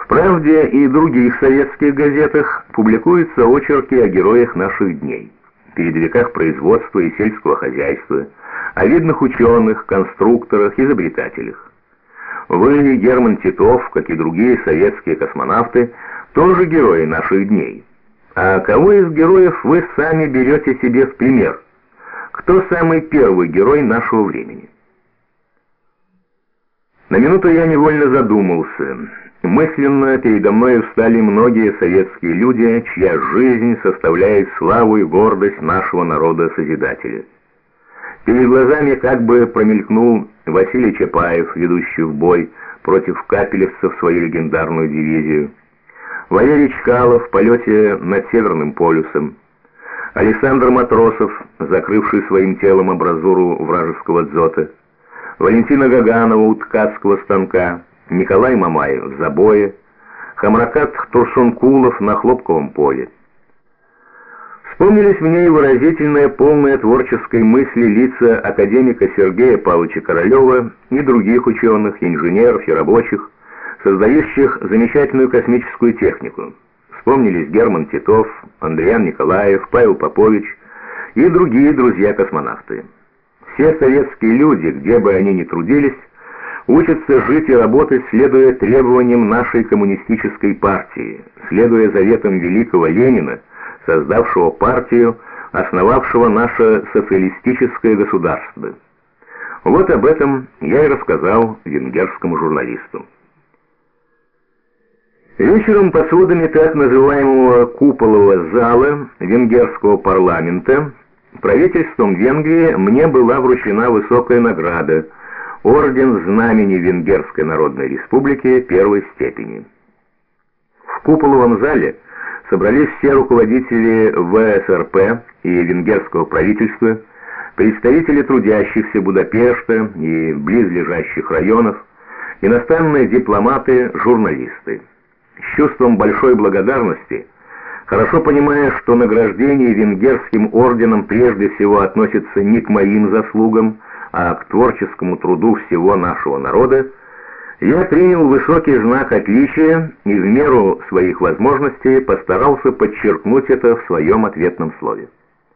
В «Правде» и других советских газетах публикуются очерки о героях наших дней, передовиках производства и сельского хозяйства, о видных ученых, конструкторах, изобретателях. Вы, Герман Титов, как и другие советские космонавты, тоже герои наших дней. А кого из героев вы сами берете себе в пример? Кто самый первый герой нашего времени? На минуту я невольно задумался. Мысленно передо мной встали многие советские люди, чья жизнь составляет славу и гордость нашего народа-созидателя. Перед глазами как бы промелькнул Василий Чапаев, ведущий в бой против капелевцев свою легендарную дивизию, Валерий Чкалов в полете над Северным полюсом, Александр Матросов, закрывший своим телом абразуру вражеского дзота, Валентина Гаганова у ткацкого станка, Николай Мамаев в забое, Хамракат Турсункулов на хлопковом поле. Вспомнились мне и выразительные, полные творческой мысли лица академика Сергея Павловича Королева и других ученых, инженеров и рабочих, создающих замечательную космическую технику. Вспомнились Герман Титов, Андриан Николаев, Павел Попович и другие друзья-космонавты. Все советские люди, где бы они ни трудились, учатся жить и работать, следуя требованиям нашей коммунистической партии, следуя заветам великого Ленина, создавшего партию, основавшего наше социалистическое государство. Вот об этом я и рассказал венгерскому журналисту. Вечером под сводами так называемого куполового зала венгерского парламента правительством Венгрии мне была вручена высокая награда – орден Знамени Венгерской Народной Республики первой степени. В куполовом зале собрались все руководители ВСРП и венгерского правительства, представители трудящихся Будапешта и близлежащих районов, иностранные дипломаты, журналисты. С чувством большой благодарности, хорошо понимая, что награждение венгерским орденом прежде всего относится не к моим заслугам, а к творческому труду всего нашего народа, я принял высокий знак отличия и в меру своих возможностей постарался подчеркнуть это в своем ответном слове.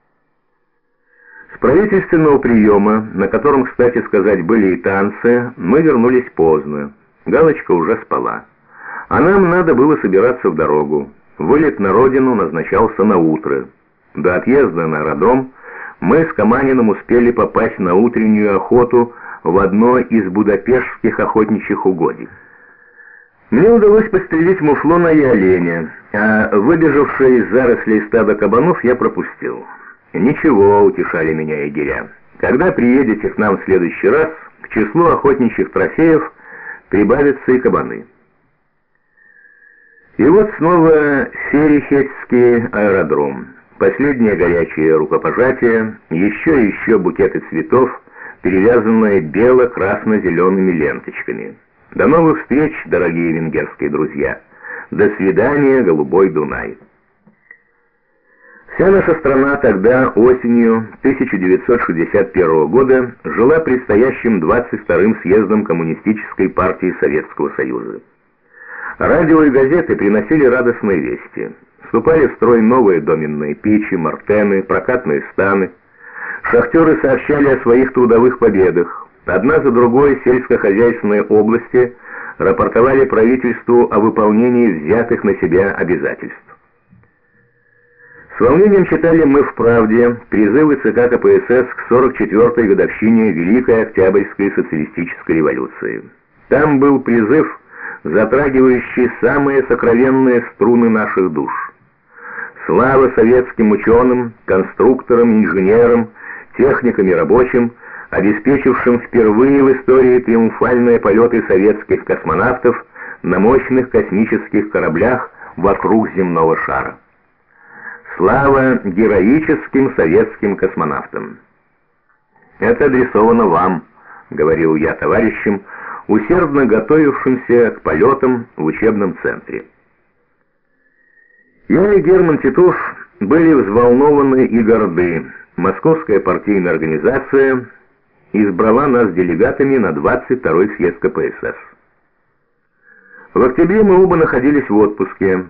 С правительственного приема, на котором, кстати сказать, были и танцы, мы вернулись поздно. Галочка уже спала. А нам надо было собираться в дорогу. Вылет на родину назначался на утро. До отъезда на аэродром мы с Каманиным успели попасть на утреннюю охоту в одно из будапештских охотничьих угодий. Мне удалось пострелить муфлона и оленя, а выбежавшее из зарослей стадо кабанов я пропустил. «Ничего», — утешали меня егеря, — «когда приедете к нам в следующий раз, к числу охотничьих трофеев прибавятся и кабаны». И вот снова Серихетский аэродром. Последнее горячее рукопожатие, еще и еще букеты цветов, перевязанные бело-красно-зелеными ленточками. До новых встреч, дорогие венгерские друзья. До свидания, голубой Дунай. Вся наша страна тогда, осенью 1961 года, жила предстоящим 22-м съездом Коммунистической партии Советского Союза. Радио и газеты приносили радостные вести. Вступали в строй новые доменные печи, мартены, прокатные станы. Шахтеры сообщали о своих трудовых победах. Одна за другой сельскохозяйственные области рапортовали правительству о выполнении взятых на себя обязательств. С волнением читали мы в «Правде» призывы ЦК КПСС к 44-й годовщине Великой Октябрьской социалистической революции. Там был призыв, затрагивающий самые сокровенные струны наших душ. Слава советским ученым, конструкторам, инженерам, техникам и рабочим, обеспечившим впервые в истории триумфальные полеты советских космонавтов на мощных космических кораблях вокруг земного шара. Слава героическим советским космонавтам. «Это адресовано вам», — говорил я товарищам, усердно готовившимся к полетам в учебном центре. Я и Герман Титов были взволнованы и горды. Московская партийная организация избрала нас делегатами на 22-й съезд КПСС. В октябре мы оба находились в отпуске.